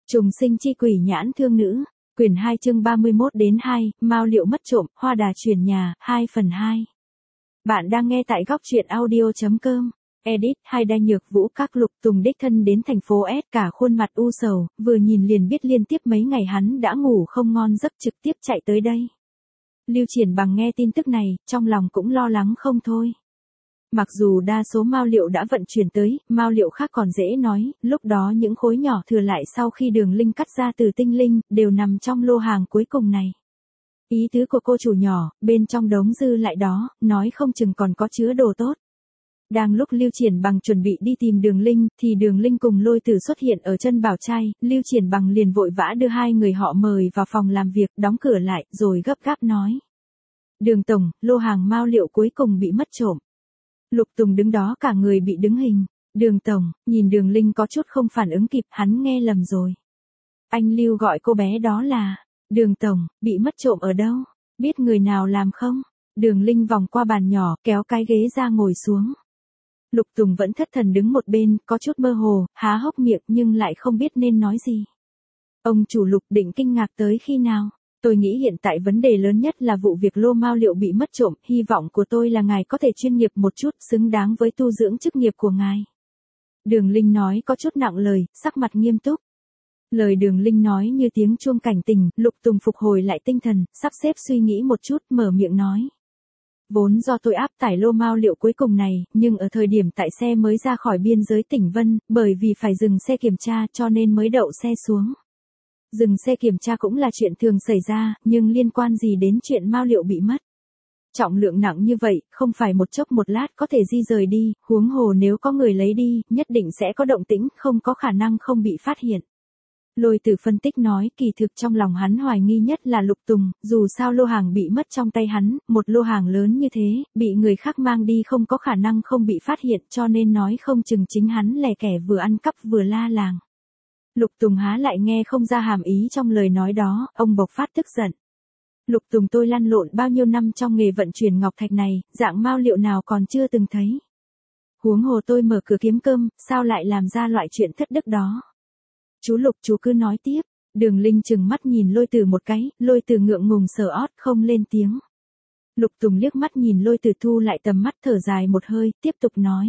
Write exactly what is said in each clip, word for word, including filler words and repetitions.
Trùng sinh chi quỷ nhãn thương nữ, quyển hai chương ba mươi mốt đến hai, Mao Liệu mất trộm, Hoa Đà chuyển nhà, hai phần hai. Bạn đang nghe tại góc truyện audio chấm com. Edit, hai đai nhược vũ các Lục Tùng đích thân đến thành phố S, cả khuôn mặt u sầu, vừa nhìn liền biết liên tiếp mấy ngày hắn đã ngủ không ngon giấc, trực tiếp chạy tới đây. Lưu Triển Bằng nghe tin tức này, trong lòng cũng lo lắng không thôi. Mặc dù đa số Mao Liệu đã vận chuyển tới, Mao Liệu khác còn dễ nói, lúc đó những khối nhỏ thừa lại sau khi Đường Linh cắt ra từ tinh linh, đều nằm trong lô hàng cuối cùng này. Ý tứ của cô chủ nhỏ, bên trong đống dư lại đó, nói không chừng còn có chứa đồ tốt. Đang lúc Lưu Triển Bằng chuẩn bị đi tìm Đường Linh, thì Đường Linh cùng Lôi Tử xuất hiện ở chân bảo trai, Lưu Triển Bằng liền vội vã đưa hai người họ mời vào phòng làm việc, đóng cửa lại, rồi gấp gáp nói. Đường tổng, lô hàng Mao Liệu cuối cùng bị mất trộm. Lục Tùng đứng đó cả người bị đứng hình. Đường tổng, nhìn Đường Linh có chút không phản ứng kịp, hắn nghe lầm rồi. Anh Lưu gọi cô bé đó là, Đường tổng, bị mất trộm ở đâu? Biết người nào làm không? Đường Linh vòng qua bàn nhỏ, kéo cái ghế ra ngồi xuống. Lục Tùng vẫn thất thần đứng một bên, có chút mơ hồ, há hốc miệng nhưng lại không biết nên nói gì. Ông chủ Lục định kinh ngạc tới khi nào? Tôi nghĩ hiện tại vấn đề lớn nhất là vụ việc lô Mao Liệu bị mất trộm, hy vọng của tôi là ngài có thể chuyên nghiệp một chút, xứng đáng với tu dưỡng chức nghiệp của ngài. Đường Linh nói có chút nặng lời, sắc mặt nghiêm túc. Lời Đường Linh nói như tiếng chuông cảnh tình, Lục Tùng phục hồi lại tinh thần, sắp xếp suy nghĩ một chút, mở miệng nói. Vốn do tôi áp tải lô Mao Liệu cuối cùng này, nhưng ở thời điểm tại xe mới ra khỏi biên giới tỉnh Vân, bởi vì phải dừng xe kiểm tra cho nên mới đậu xe xuống. Dừng xe kiểm tra cũng là chuyện thường xảy ra, nhưng liên quan gì đến chuyện Mao Liệu bị mất. Trọng lượng nặng như vậy, không phải một chốc một lát có thể di rời đi, huống hồ nếu có người lấy đi, nhất định sẽ có động tĩnh, không có khả năng không bị phát hiện. Lôi Tử phân tích nói, kỳ thực trong lòng hắn hoài nghi nhất là Lục Tùng, dù sao lô hàng bị mất trong tay hắn, một lô hàng lớn như thế, bị người khác mang đi không có khả năng không bị phát hiện, cho nên nói không chừng chính hắn lẻ kẻ vừa ăn cắp vừa la làng. Lục Tùng há lại nghe không ra hàm ý trong lời nói đó, ông bộc phát tức giận. Lục Tùng, tôi lăn lộn bao nhiêu năm trong nghề vận chuyển ngọc thạch này, dạng Mao Liệu nào còn chưa từng thấy. Huống hồ tôi mở cửa kiếm cơm, sao lại làm ra loại chuyện thất đức đó. Chú Lục, chú cứ nói tiếp. Đường Linh chừng mắt nhìn Lôi Tử một cái, Lôi Tử ngượng ngùng sờ ót không lên tiếng. Lục Tùng liếc mắt nhìn Lôi Tử thu lại tầm mắt, thở dài một hơi, tiếp tục nói.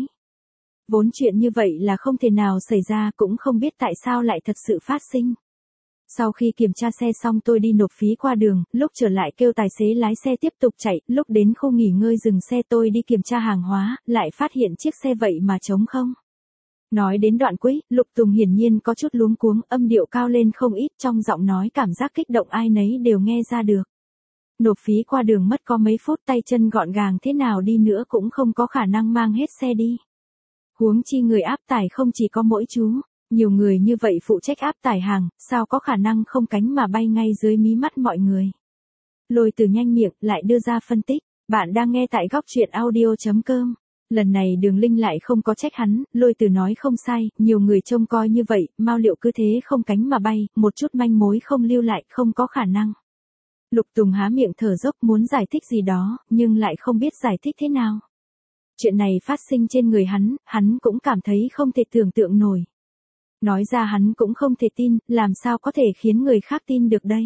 Vốn chuyện như vậy là không thể nào xảy ra, cũng không biết tại sao lại thật sự phát sinh. Sau khi kiểm tra xe xong tôi đi nộp phí qua đường, lúc trở lại kêu tài xế lái xe tiếp tục chạy, lúc đến khu nghỉ ngơi dừng xe tôi đi kiểm tra hàng hóa, lại phát hiện chiếc xe vậy mà trống không. Nói đến đoạn cuối, Lục Tùng hiển nhiên có chút luống cuống, âm điệu cao lên không ít, trong giọng nói cảm giác kích động ai nấy đều nghe ra được. Nộp phí qua đường mất có mấy phút, tay chân gọn gàng thế nào đi nữa cũng không có khả năng mang hết xe đi. Huống chi người áp tải không chỉ có mỗi chú, nhiều người như vậy phụ trách áp tải hàng, sao có khả năng không cánh mà bay ngay dưới mí mắt mọi người. Lôi Tử nhanh miệng, lại đưa ra phân tích, bạn đang nghe tại góc truyện audio chấm com. Lần này Đường Linh lại không có trách hắn, Lôi Tử nói không sai, nhiều người trông coi như vậy, Mao Liệu cứ thế không cánh mà bay, một chút manh mối không lưu lại, không có khả năng. Lục Tùng há miệng thở dốc muốn giải thích gì đó, nhưng lại không biết giải thích thế nào. Chuyện này phát sinh trên người hắn, hắn cũng cảm thấy không thể tưởng tượng nổi. Nói ra hắn cũng không thể tin, làm sao có thể khiến người khác tin được đây?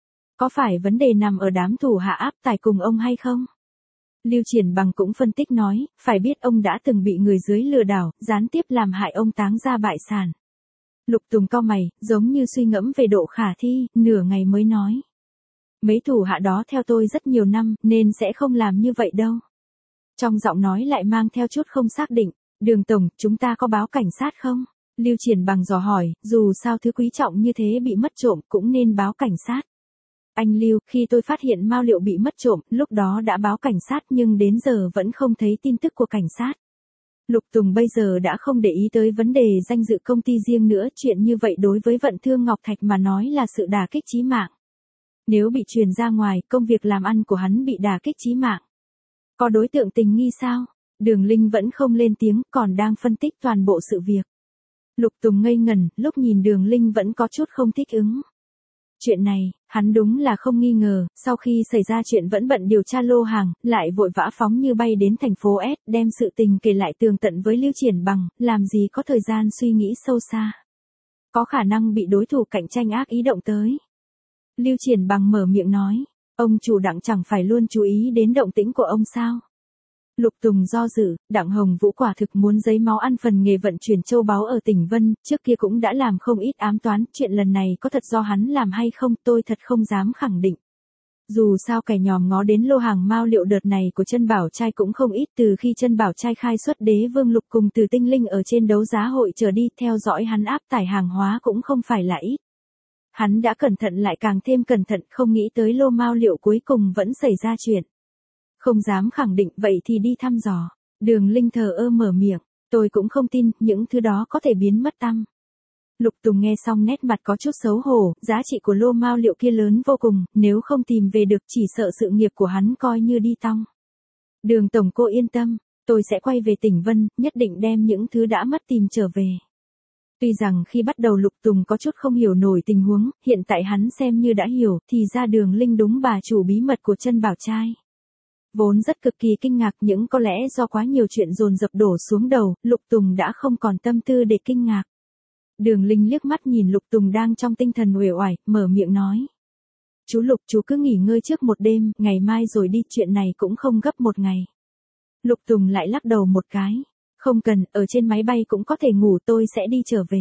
Có phải vấn đề nằm ở đám thủ hạ áp tải cùng ông hay không? Lưu Triển Bằng cũng phân tích nói, phải biết ông đã từng bị người dưới lừa đảo, gián tiếp làm hại ông táng ra bại sản. Lục Tùng cau mày, giống như suy ngẫm về độ khả thi, nửa ngày mới nói. Mấy thủ hạ đó theo tôi rất nhiều năm, nên sẽ không làm như vậy đâu. Trong giọng nói lại mang theo chút không xác định, Đường tổng, chúng ta có báo cảnh sát không? Lưu Triển Bằng dò hỏi, dù sao thứ quý trọng như thế bị mất trộm cũng nên báo cảnh sát. Anh Lưu, khi tôi phát hiện Mao Liệu bị mất trộm, lúc đó đã báo cảnh sát nhưng đến giờ vẫn không thấy tin tức của cảnh sát. Lục Tùng bây giờ đã không để ý tới vấn đề danh dự công ty riêng nữa, chuyện như vậy đối với vận thương ngọc thạch mà nói là sự đả kích chí mạng. Nếu bị truyền ra ngoài, công việc làm ăn của hắn bị đả kích chí mạng. Có đối tượng tình nghi sao? Đường Linh vẫn không lên tiếng, còn đang phân tích toàn bộ sự việc. Lục Tùng ngây ngẩn, lúc nhìn Đường Linh vẫn có chút không thích ứng. Chuyện này, hắn đúng là không nghi ngờ, sau khi xảy ra chuyện vẫn bận điều tra lô hàng, lại vội vã phóng như bay đến thành phố S, đem sự tình kể lại tường tận với Lưu Triển Bằng, làm gì có thời gian suy nghĩ sâu xa. có khả năng bị đối thủ cạnh tranh ác ý động tới. Lưu Triển Bằng mở miệng nói, ông chủ Đặng chẳng phải luôn chú ý đến động tĩnh của ông sao? Lục Tùng do dự, Đặng Hồng Vũ quả thực muốn giấy máu ăn phần nghề vận chuyển châu báu ở tỉnh Vân, trước kia cũng đã làm không ít ám toán, chuyện lần này có thật do hắn làm hay không tôi thật không dám khẳng định. Dù sao kẻ nhòm ngó đến lô hàng mao liệu đợt này của Trân Bảo Trai cũng không ít, từ khi Trân Bảo Trai khai xuất Đế Vương Lục cùng Từ Tinh Linh ở trên đấu giá hội trở đi, theo dõi hắn áp tải hàng hóa cũng không phải là ít. Hắn đã cẩn thận lại càng thêm cẩn thận, không nghĩ tới lô mao liệu cuối cùng vẫn xảy ra chuyện. Không dám khẳng định, vậy thì đi thăm dò. Đường Linh thờ ơ mở miệng, tôi cũng không tin, những thứ đó có thể biến mất tăm. Lục Tùng nghe xong nét mặt có chút xấu hổ, giá trị của lô mao liệu kia lớn vô cùng, nếu không tìm về được chỉ sợ sự nghiệp của hắn coi như đi tong. Đường tổng cô yên tâm, tôi sẽ quay về tỉnh Vân, nhất định đem những thứ đã mất tìm trở về. Tuy rằng khi bắt đầu Lục Tùng có chút không hiểu nổi tình huống, hiện tại hắn xem như đã hiểu, thì ra Đường Linh đúng bà chủ bí mật của Trân Bảo Trai. Vốn rất cực kỳ kinh ngạc, những có lẽ do quá nhiều chuyện dồn dập đổ xuống đầu, Lục Tùng đã không còn tâm tư để kinh ngạc. Đường Linh liếc mắt nhìn Lục Tùng đang trong tinh thần uể oải, mở miệng nói. Chú Lục, chú cứ nghỉ ngơi trước một đêm, ngày mai rồi đi, chuyện này cũng không gấp một ngày. Lục Tùng lại lắc đầu một cái. Không cần, ở trên máy bay cũng có thể ngủ, tôi sẽ đi trở về.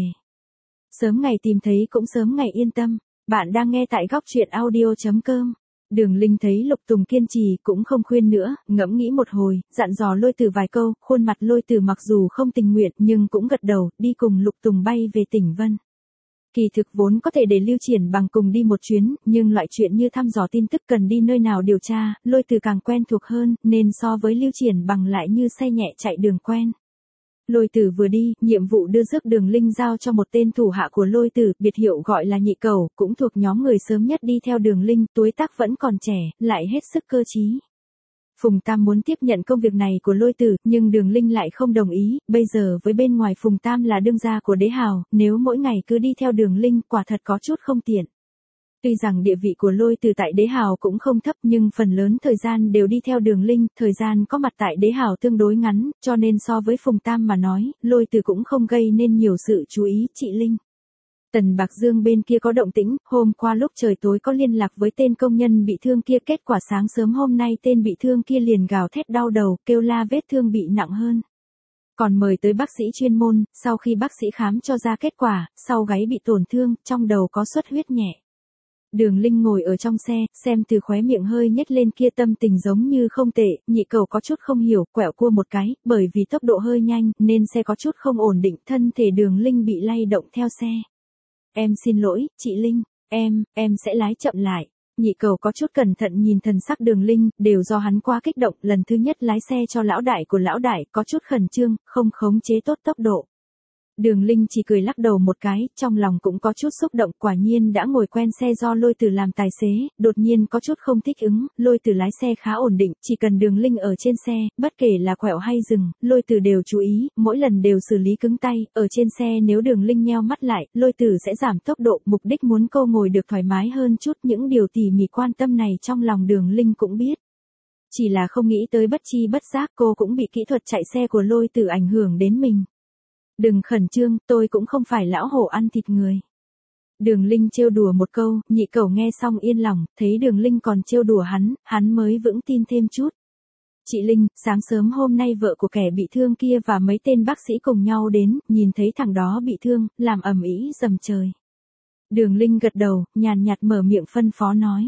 Sớm ngày tìm thấy cũng sớm ngày yên tâm. Bạn đang nghe tại góc truyện audio chấm com. Đường Linh thấy Lục Tùng kiên trì cũng không khuyên nữa, ngẫm nghĩ một hồi, dặn dò Lôi Tử vài câu, khuôn mặt Lôi Tử mặc dù không tình nguyện nhưng cũng gật đầu, đi cùng Lục Tùng bay về tỉnh Vân. Kỳ thực vốn có thể để Lưu Triển Bằng cùng đi một chuyến, nhưng loại chuyện như thăm dò tin tức cần đi nơi nào điều tra, Lôi Tử càng quen thuộc hơn, nên so với Lưu Triển Bằng lại như xe nhẹ chạy đường quen. Lôi Tử vừa đi, nhiệm vụ đưa rước Đường Linh giao cho một tên thủ hạ của Lôi Tử, biệt hiệu gọi là Nhị Cẩu, cũng thuộc nhóm người sớm nhất đi theo Đường Linh, tuổi tác vẫn còn trẻ, lại hết sức cơ trí. Phùng Tam muốn tiếp nhận công việc này của Lôi Tử, nhưng Đường Linh lại không đồng ý, bây giờ với bên ngoài Phùng Tam là đương gia của Đế Hào, nếu mỗi ngày cứ đi theo Đường Linh, quả thật có chút không tiện. Tuy rằng địa vị của Lôi Tử tại Đế Hào cũng không thấp, nhưng phần lớn thời gian đều đi theo Đường Linh, thời gian có mặt tại Đế Hào tương đối ngắn, cho nên so với Phùng Tam mà nói, Lôi Tử cũng không gây nên nhiều sự chú ý. Chị Linh, Tần Bạc Dương bên kia có động tĩnh, hôm qua lúc trời tối có liên lạc với tên công nhân bị thương kia, kết quả sáng sớm hôm nay tên bị thương kia liền gào thét đau đầu, kêu la vết thương bị nặng hơn. Còn mời tới bác sĩ chuyên môn, sau khi bác sĩ khám cho ra kết quả, sau gáy bị tổn thương, trong đầu có xuất huyết nhẹ. Đường Linh ngồi ở trong xe, xem từ khóe miệng hơi nhếch lên kia, tâm tình giống như không tệ. Nhị Cẩu có chút không hiểu, quẹo cua một cái, bởi vì tốc độ hơi nhanh, nên xe có chút không ổn định, thân thể Đường Linh bị lay động theo xe. Em xin lỗi, chị Linh, em, em sẽ lái chậm lại. Nhị Cẩu có chút cẩn thận nhìn thần sắc Đường Linh, đều do hắn quá kích động, lần thứ nhất lái xe cho lão đại của lão đại, có chút khẩn trương, không khống chế tốt tốc độ. Đường Linh chỉ cười lắc đầu một cái, trong lòng cũng có chút xúc động, quả nhiên đã ngồi quen xe do Lôi Tử làm tài xế, đột nhiên có chút không thích ứng, Lôi Tử lái xe khá ổn định, chỉ cần Đường Linh ở trên xe, bất kể là quẹo hay dừng, Lôi Tử đều chú ý, mỗi lần đều xử lý cứng tay, ở trên xe nếu Đường Linh nheo mắt lại, Lôi Tử sẽ giảm tốc độ, mục đích muốn cô ngồi được thoải mái hơn chút, những điều tỉ mỉ quan tâm này trong lòng Đường Linh cũng biết. Chỉ là không nghĩ tới bất chi bất giác cô cũng bị kỹ thuật chạy xe của Lôi Tử ảnh hưởng đến mình. Đừng khẩn trương, tôi cũng không phải lão hổ ăn thịt người. Đường Linh trêu đùa một câu, Nhị Cẩu nghe xong yên lòng, thấy Đường Linh còn trêu đùa hắn, hắn mới vững tin thêm chút. Chị Linh, sáng sớm hôm nay vợ của kẻ bị thương kia và mấy tên bác sĩ cùng nhau đến, nhìn thấy thằng đó bị thương, làm ầm ĩ dầm trời. Đường Linh gật đầu, nhàn nhạt mở miệng phân phó nói.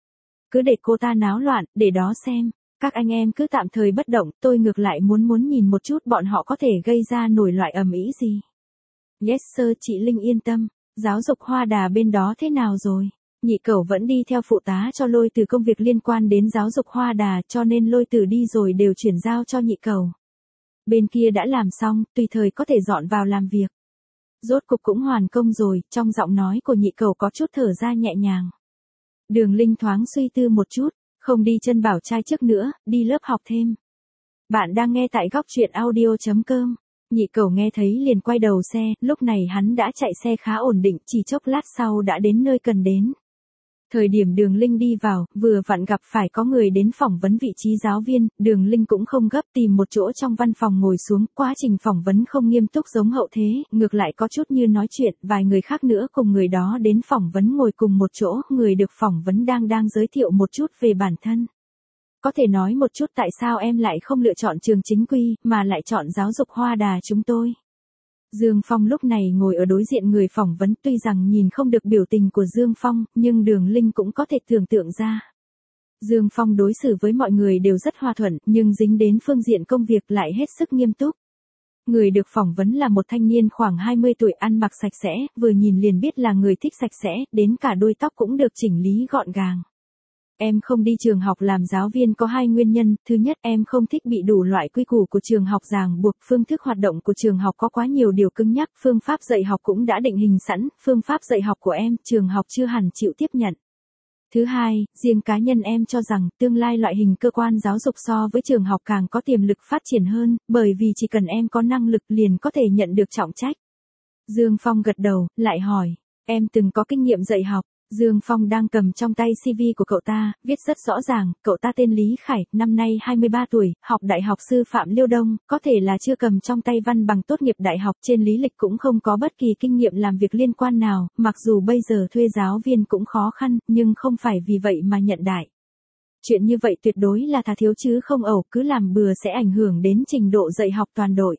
Cứ để cô ta náo loạn, để đó xem. Các anh em cứ tạm thời bất động, tôi ngược lại muốn muốn nhìn một chút bọn họ có thể gây ra nổi loại ầm ĩ gì. Yes sir, chị Linh yên tâm. Giáo dục Hoa Đà bên đó thế nào rồi? Nhị Cẩu vẫn đi theo phụ tá cho Lôi Tử công việc liên quan đến giáo dục Hoa Đà, cho nên Lôi Tử đi rồi đều chuyển giao cho Nhị Cẩu. Bên kia đã làm xong, tùy thời có thể dọn vào làm việc. Rốt cục cũng hoàn công rồi, trong giọng nói của Nhị Cẩu có chút thở ra nhẹ nhàng. Đường Linh thoáng suy tư một chút. Không đi Trân Bảo Trai trước nữa, đi lớp học thêm. Bạn đang nghe tại góc truyện audio chấm com. Nhị Cẩu nghe thấy liền quay đầu xe, lúc này hắn đã chạy xe khá ổn định, chỉ chốc lát sau đã đến nơi cần đến. Thời điểm Đường Linh đi vào, vừa vặn gặp phải có người đến phỏng vấn vị trí giáo viên, Đường Linh cũng không gấp tìm một chỗ trong văn phòng ngồi xuống, quá trình phỏng vấn không nghiêm túc giống hậu thế, ngược lại có chút như nói chuyện, vài người khác nữa cùng người đó đến phỏng vấn ngồi cùng một chỗ, người được phỏng vấn đang đang giới thiệu một chút về bản thân. Có thể nói một chút tại sao em lại không lựa chọn trường chính quy, mà lại chọn giáo dục Hoa Đà chúng tôi. Dương Phong lúc này ngồi ở đối diện người phỏng vấn, tuy rằng nhìn không được biểu tình của Dương Phong, nhưng Đường Linh cũng có thể tưởng tượng ra. Dương Phong đối xử với mọi người đều rất hòa thuận, nhưng dính đến phương diện công việc lại hết sức nghiêm túc. Người được phỏng vấn là một thanh niên khoảng hai mươi tuổi, ăn mặc sạch sẽ, vừa nhìn liền biết là người thích sạch sẽ, đến cả đuôi tóc cũng được chỉnh lý gọn gàng. Em không đi trường học làm giáo viên có hai nguyên nhân, thứ nhất em không thích bị đủ loại quy củ của trường học ràng buộc, phương thức hoạt động của trường học có quá nhiều điều cứng nhắc, phương pháp dạy học cũng đã định hình sẵn, phương pháp dạy học của em, trường học chưa hẳn chịu tiếp nhận. Thứ hai, riêng cá nhân em cho rằng tương lai loại hình cơ quan giáo dục so với trường học càng có tiềm lực phát triển hơn, bởi vì chỉ cần em có năng lực liền có thể nhận được trọng trách. Dương Phong gật đầu, lại hỏi, em từng có kinh nghiệm dạy học. Dương Phong đang cầm trong tay xê vê của cậu ta, viết rất rõ ràng, cậu ta tên Lý Khải, năm nay hai mươi ba tuổi, học Đại học Sư phạm Liêu Đông, có thể là chưa cầm trong tay văn bằng tốt nghiệp đại học, trên lý lịch cũng không có bất kỳ kinh nghiệm làm việc liên quan nào, mặc dù bây giờ thuê giáo viên cũng khó khăn, nhưng không phải vì vậy mà nhận đại. Chuyện như vậy tuyệt đối là thà thiếu chứ không ẩu, cứ làm bừa sẽ ảnh hưởng đến trình độ dạy học toàn đội.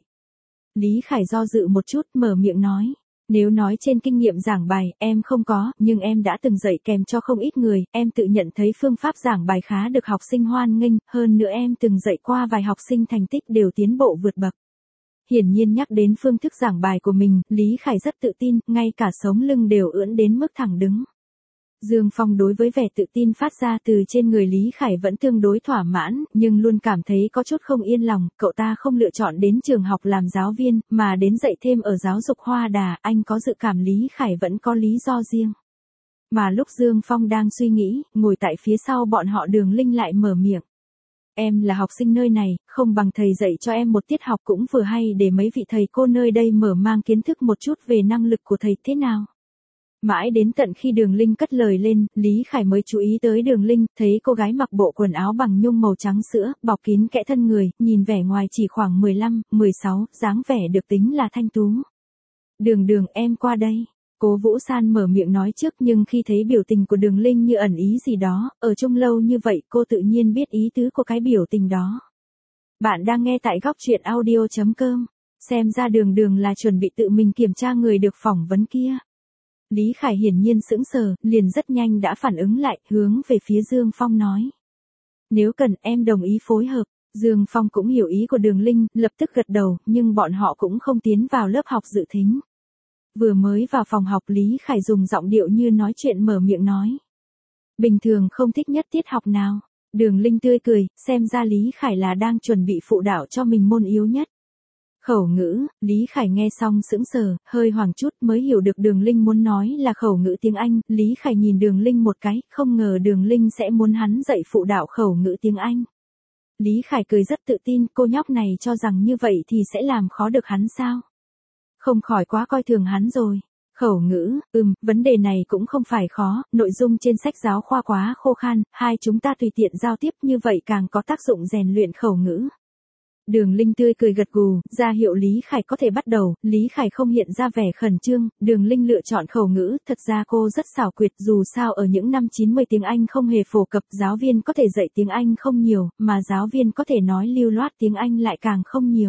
Lý Khải do dự một chút, mở miệng nói. Nếu nói trên kinh nghiệm giảng bài, em không có, nhưng em đã từng dạy kèm cho không ít người, em tự nhận thấy phương pháp giảng bài khá được học sinh hoan nghênh, hơn nữa em từng dạy qua vài học sinh thành tích đều tiến bộ vượt bậc. Hiển nhiên nhắc đến phương thức giảng bài của mình, Lý Khải rất tự tin, ngay cả sống lưng đều ưỡn đến mức thẳng đứng. Dương Phong đối với vẻ tự tin phát ra từ trên người Lý Khải vẫn tương đối thỏa mãn, nhưng luôn cảm thấy có chút không yên lòng, cậu ta không lựa chọn đến trường học làm giáo viên, mà đến dạy thêm ở giáo dục Hoa Đà, anh có dự cảm Lý Khải vẫn có lý do riêng. Mà lúc Dương Phong đang suy nghĩ, ngồi tại phía sau bọn họ Đường Linh lại mở miệng. Em là học sinh nơi này, không bằng thầy dạy cho em một tiết học cũng vừa hay để mấy vị thầy cô nơi đây mở mang kiến thức một chút về năng lực của thầy thế nào. Mãi đến tận khi Đường Linh cất lời lên, Lý Khải mới chú ý tới Đường Linh, thấy cô gái mặc bộ quần áo bằng nhung màu trắng sữa, bọc kín kẽ thân người, nhìn vẻ ngoài chỉ khoảng mười lăm, mười sáu, dáng vẻ được tính là thanh tú. Đường Đường em qua đây. Cố Vũ San mở miệng nói trước, nhưng khi thấy biểu tình của Đường Linh như ẩn ý gì đó, ở chung lâu như vậy cô tự nhiên biết ý tứ của cái biểu tình đó. Bạn đang nghe tại góc truyện audio chấm com. Xem ra Đường Đường là chuẩn bị tự mình kiểm tra người được phỏng vấn kia. Lý Khải hiển nhiên sững sờ, liền rất nhanh đã phản ứng lại, hướng về phía Dương Phong nói. Nếu cần em đồng ý phối hợp. Dương Phong cũng hiểu ý của Đường Linh, lập tức gật đầu, nhưng bọn họ cũng không tiến vào lớp học dự thính. Vừa mới vào phòng học Lý Khải dùng giọng điệu như nói chuyện mở miệng nói. Bình thường không thích nhất tiết học nào. Đường Linh tươi cười, xem ra Lý Khải là đang chuẩn bị phụ đạo cho mình môn yếu nhất. Khẩu ngữ, Lý Khải nghe xong sững sờ, hơi hoảng chút mới hiểu được Đường Linh muốn nói là khẩu ngữ tiếng Anh, Lý Khải nhìn Đường Linh một cái, không ngờ Đường Linh sẽ muốn hắn dạy phụ đạo khẩu ngữ tiếng Anh. Lý Khải cười rất tự tin, cô nhóc này cho rằng như vậy thì sẽ làm khó được hắn sao? Không khỏi quá coi thường hắn rồi. Khẩu ngữ, ừm, vấn đề này cũng không phải khó, nội dung trên sách giáo khoa quá khô khan, hai chúng ta tùy tiện giao tiếp như vậy càng có tác dụng rèn luyện khẩu ngữ. Đường Linh tươi cười gật gù, ra hiệu Lý Khải có thể bắt đầu, Lý Khải không hiện ra vẻ khẩn trương, Đường Linh lựa chọn khẩu ngữ, thật ra cô rất xảo quyệt, dù sao ở những năm chín mươi tiếng Anh không hề phổ cập, giáo viên có thể dạy tiếng Anh không nhiều, mà giáo viên có thể nói lưu loát tiếng Anh lại càng không nhiều.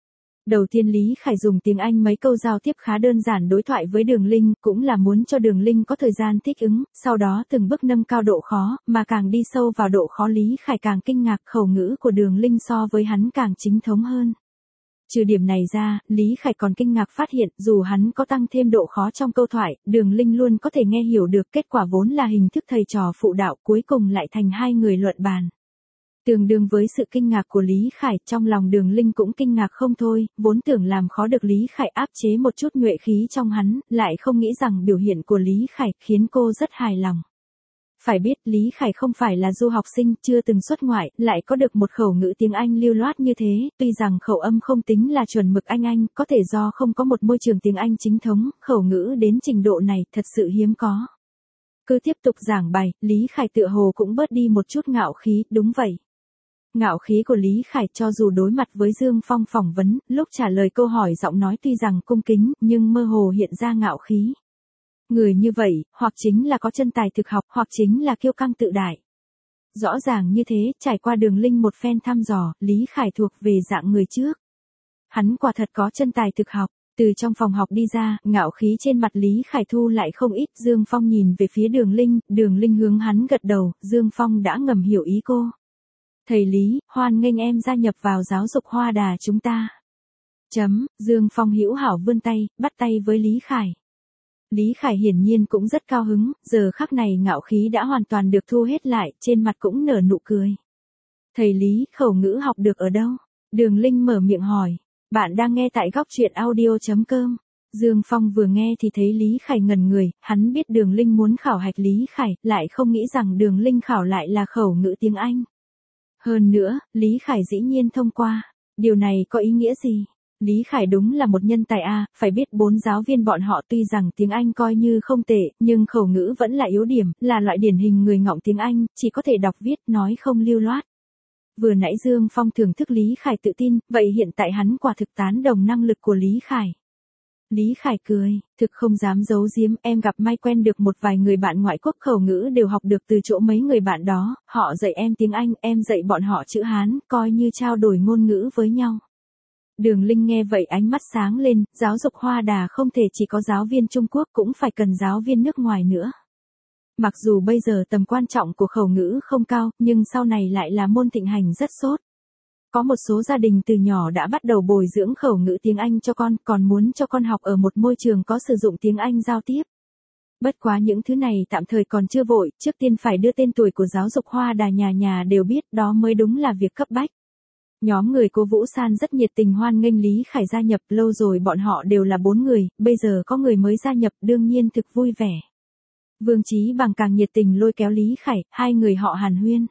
Đầu tiên Lý Khải dùng tiếng Anh mấy câu giao tiếp khá đơn giản đối thoại với Đường Linh, cũng là muốn cho Đường Linh có thời gian thích ứng, sau đó từng bước nâng cao độ khó, mà càng đi sâu vào độ khó Lý Khải càng kinh ngạc khẩu ngữ của Đường Linh so với hắn càng chính thống hơn. Trừ điểm này ra, Lý Khải còn kinh ngạc phát hiện, dù hắn có tăng thêm độ khó trong câu thoại, Đường Linh luôn có thể nghe hiểu được, kết quả vốn là hình thức thầy trò phụ đạo cuối cùng lại thành hai người luận bàn. Tương đương với sự kinh ngạc của Lý Khải, trong lòng Đường Linh cũng kinh ngạc không thôi, vốn tưởng làm khó được Lý Khải áp chế một chút nhuệ khí trong hắn, lại không nghĩ rằng biểu hiện của Lý Khải khiến cô rất hài lòng. Phải biết Lý Khải không phải là du học sinh, chưa từng xuất ngoại, lại có được một khẩu ngữ tiếng Anh lưu loát như thế, tuy rằng khẩu âm không tính là chuẩn mực Anh Anh, có thể do không có một môi trường tiếng Anh chính thống, khẩu ngữ đến trình độ này thật sự hiếm có. Cứ tiếp tục giảng bài, Lý Khải tựa hồ cũng bớt đi một chút ngạo khí, đúng vậy. Ngạo khí của Lý Khải cho dù đối mặt với Dương Phong phỏng vấn, lúc trả lời câu hỏi giọng nói tuy rằng cung kính, nhưng mơ hồ hiện ra ngạo khí. Người như vậy, hoặc chính là có chân tài thực học, hoặc chính là kiêu căng tự đại. Rõ ràng như thế, trải qua Đường Linh một phen thăm dò, Lý Khải thuộc về dạng người trước. Hắn quả thật có chân tài thực học. Từ trong phòng học đi ra, ngạo khí trên mặt Lý Khải thu lại không ít. Dương Phong nhìn về phía Đường Linh, Đường Linh hướng hắn gật đầu, Dương Phong đã ngầm hiểu ý cô. Thầy Lý, hoan nghênh em gia nhập vào giáo dục Hoa Đà chúng ta. Chấm, Dương Phong hữu hảo vươn tay, bắt tay với Lý Khải. Lý Khải hiển nhiên cũng rất cao hứng, giờ khắc này ngạo khí đã hoàn toàn được thu hết lại, trên mặt cũng nở nụ cười. Thầy Lý, khẩu ngữ học được ở đâu? Đường Linh mở miệng hỏi. Bạn đang nghe tại góc truyện audio.com. Dương Phong vừa nghe thì thấy Lý Khải ngẩn người, hắn biết Đường Linh muốn khảo hạch Lý Khải, lại không nghĩ rằng Đường Linh khảo lại là khẩu ngữ tiếng Anh. Hơn nữa, Lý Khải dĩ nhiên thông qua. Điều này có ý nghĩa gì? Lý Khải đúng là một nhân tài A, phải biết bốn giáo viên bọn họ tuy rằng tiếng Anh coi như không tệ, nhưng khẩu ngữ vẫn là yếu điểm, là loại điển hình người ngọng tiếng Anh, chỉ có thể đọc viết nói không lưu loát. Vừa nãy Dương Phong thưởng thức Lý Khải tự tin, vậy hiện tại hắn quả thực tán đồng năng lực của Lý Khải. Lý Khải cười, thực không dám giấu giếm, em gặp may quen được một vài người bạn ngoại quốc khẩu ngữ đều học được từ chỗ mấy người bạn đó, họ dạy em tiếng Anh, em dạy bọn họ chữ Hán, coi như trao đổi ngôn ngữ với nhau. Đường Linh nghe vậy ánh mắt sáng lên, giáo dục Hoa Đà không thể chỉ có giáo viên Trung Quốc cũng phải cần giáo viên nước ngoài nữa. Mặc dù bây giờ tầm quan trọng của khẩu ngữ không cao, nhưng sau này lại là môn thịnh hành rất sốt. Có một số gia đình từ nhỏ đã bắt đầu bồi dưỡng khẩu ngữ tiếng Anh cho con, còn muốn cho con học ở một môi trường có sử dụng tiếng Anh giao tiếp. Bất quá những thứ này tạm thời còn chưa vội, trước tiên phải đưa tên tuổi của giáo dục Hoa Đà nhà nhà đều biết, đó mới đúng là việc cấp bách. Nhóm người cô Vũ San rất nhiệt tình hoan nghênh Lý Khải gia nhập, lâu rồi bọn họ đều là bốn người, bây giờ có người mới gia nhập đương nhiên thực vui vẻ. Vương Chí Bằng càng nhiệt tình lôi kéo Lý Khải, hai người họ hàn huyên.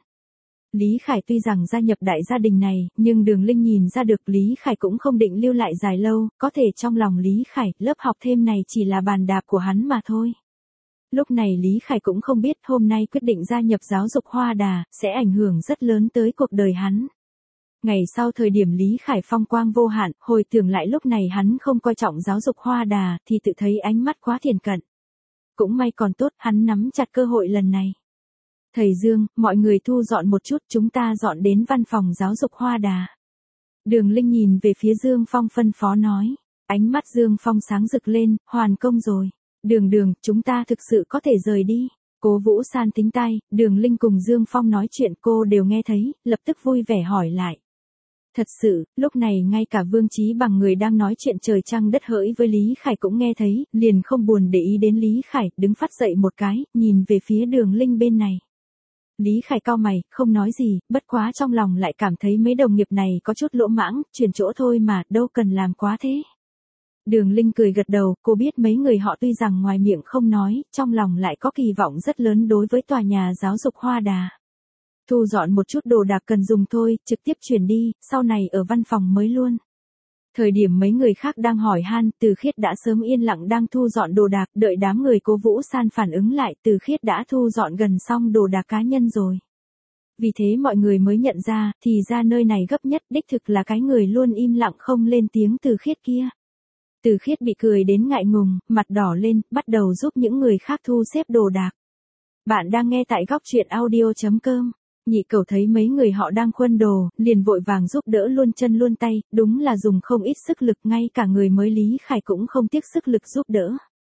Lý Khải tuy rằng gia nhập đại gia đình này, nhưng Đường Linh nhìn ra được Lý Khải cũng không định lưu lại dài lâu, có thể trong lòng Lý Khải, lớp học thêm này chỉ là bàn đạp của hắn mà thôi. Lúc này Lý Khải cũng không biết hôm nay quyết định gia nhập giáo dục Hoa Đà, sẽ ảnh hưởng rất lớn tới cuộc đời hắn. Ngày sau thời điểm Lý Khải phong quang vô hạn, hồi tưởng lại lúc này hắn không coi trọng giáo dục Hoa Đà, thì tự thấy ánh mắt quá thiển cận. Cũng may còn tốt, hắn nắm chặt cơ hội lần này. Thầy Dương, mọi người thu dọn một chút, chúng ta dọn đến văn phòng giáo dục Hoa Đà. Đường Linh nhìn về phía Dương Phong phân phó nói. Ánh mắt Dương Phong sáng rực lên, hoàn công rồi. Đường đường, chúng ta thực sự có thể rời đi. Cố Vũ San tính tay, Đường Linh cùng Dương Phong nói chuyện cô đều nghe thấy, lập tức vui vẻ hỏi lại. Thật sự, lúc này ngay cả Vương Chí Bằng người đang nói chuyện trời trăng đất hỡi với Lý Khải cũng nghe thấy, liền không buồn để ý đến Lý Khải, đứng phát dậy một cái, nhìn về phía Đường Linh bên này. Lý Khải cau mày, không nói gì, bất quá trong lòng lại cảm thấy mấy đồng nghiệp này có chút lỗ mãng, chuyển chỗ thôi mà, đâu cần làm quá thế. Đường Linh cười gật đầu, cô biết mấy người họ tuy rằng ngoài miệng không nói, trong lòng lại có kỳ vọng rất lớn đối với tòa nhà giáo dục Hoa Đà. Thu dọn một chút đồ đạc cần dùng thôi, trực tiếp chuyển đi, sau này ở văn phòng mới luôn. Thời điểm mấy người khác đang hỏi han, Từ Khiết đã sớm yên lặng đang thu dọn đồ đạc, đợi đám người Cố Vũ San phản ứng lại, Từ Khiết đã thu dọn gần xong đồ đạc cá nhân rồi. Vì thế mọi người mới nhận ra, thì ra nơi này gấp nhất đích thực là cái người luôn im lặng không lên tiếng Từ Khiết kia. Từ Khiết bị cười đến ngại ngùng, mặt đỏ lên, bắt đầu giúp những người khác thu xếp đồ đạc. Bạn đang nghe tại góc truyện audio.com. Nhị Cẩu thấy mấy người họ đang khuân đồ, liền vội vàng giúp đỡ luôn chân luôn tay, đúng là dùng không ít sức lực, ngay cả người mới Lý Khải cũng không tiếc sức lực giúp đỡ.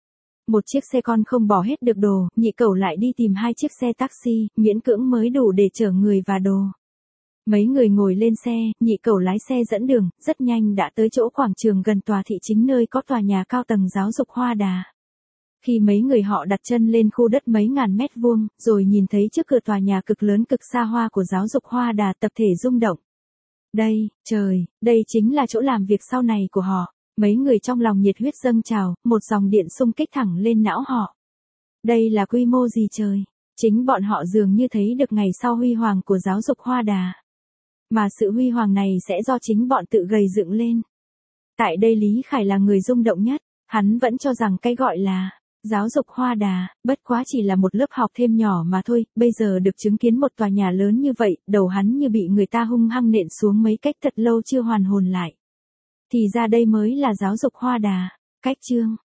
Một chiếc xe con không bỏ hết được đồ, Nhị Cẩu lại đi tìm hai chiếc xe taxi, miễn cưỡng mới đủ để chở người và đồ. Mấy người ngồi lên xe, Nhị Cẩu lái xe dẫn đường, rất nhanh đã tới chỗ quảng trường gần tòa thị chính nơi có tòa nhà cao tầng giáo dục Hoa Đà. Khi mấy người họ đặt chân lên khu đất mấy ngàn mét vuông, rồi nhìn thấy trước cửa tòa nhà cực lớn cực xa hoa của giáo dục Hoa Đà tập thể rung động. Đây, trời, đây chính là chỗ làm việc sau này của họ. Mấy người trong lòng nhiệt huyết dâng trào, một dòng điện xung kích thẳng lên não họ. Đây là quy mô gì trời? Chính bọn họ dường như thấy được ngày sau huy hoàng của giáo dục Hoa Đà. Mà sự huy hoàng này sẽ do chính bọn tự gầy dựng lên. Tại đây Lý Khải là người rung động nhất, hắn vẫn cho rằng cái gọi là Giáo dục Hoa Đà, bất quá chỉ là một lớp học thêm nhỏ mà thôi, bây giờ được chứng kiến một tòa nhà lớn như vậy, đầu hắn như bị người ta hung hăng nện xuống mấy cách thật lâu chưa hoàn hồn lại. Thì ra đây mới là giáo dục Hoa Đà. Cách chương